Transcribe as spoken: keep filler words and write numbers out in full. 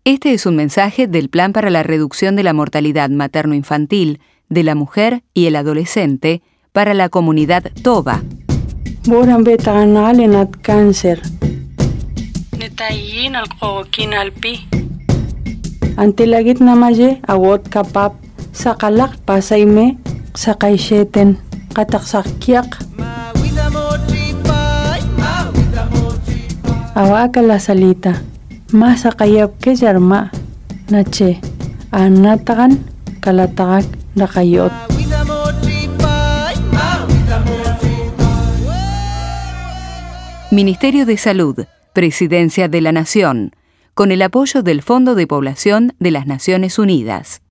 Este es un mensaje del Plan para la Reducción de la Mortalidad Materno-Infantil de la Mujer y el Adolescente para la comunidad Toba. Boran betanal en at cáncer. Netayin al qokin alpi. Antilagit namaye awot kapap sakalak pasayme sakaisheten kataksakiak. Awaka la salita. Masa kayap ke jarma nache anatagan kalatagak nakayot. Ministerio de Salud, Presidencia de la Nación, con el apoyo del Fondo de Población de las Naciones Unidas.